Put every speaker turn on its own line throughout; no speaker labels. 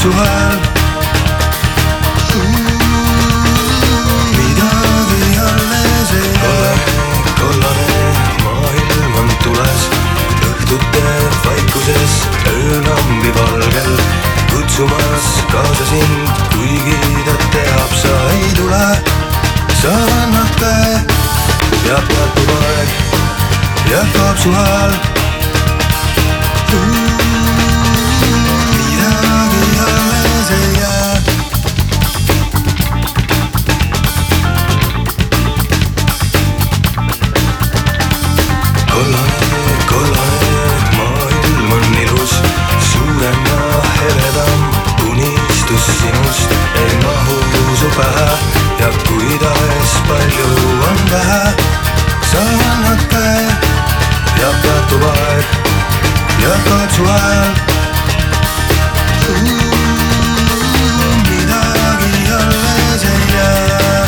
su hääl. Midagi alles ei ole. Kollane maailm on tules, õhtute vaikuses öölambi valgel, kutsumas kaasa sind, kuigi ta teab, sa ei tule. Sa annad käe ja peatub aeg ja kaob su hääl. Midagi alles ei jää. Kollane maailm on ilus, suurem ja heledam, unistus sinust ei mahu su pähe ja kui tahes palju on vähe, sa annad käe ja peatub aeg ja kaob su hääl. Midagi alles ei jää.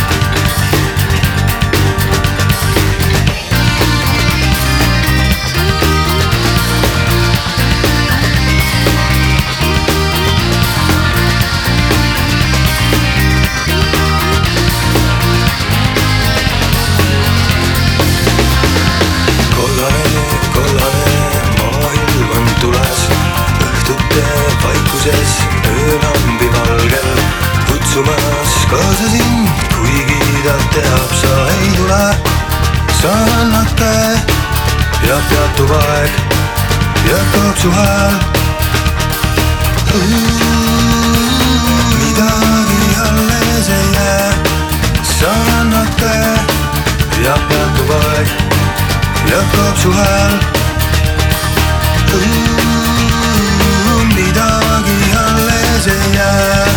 Vaikuses öölambi valgel, kutsumas kaasa sind, kuigi ta teab, sa ei tule. Sa annad käe ja peatub aeg ja kaob su hääl. Midagi alles ei jää. Sa annad käe ja peatub aeg ja kaob su hääl. Midagi alles ei jää.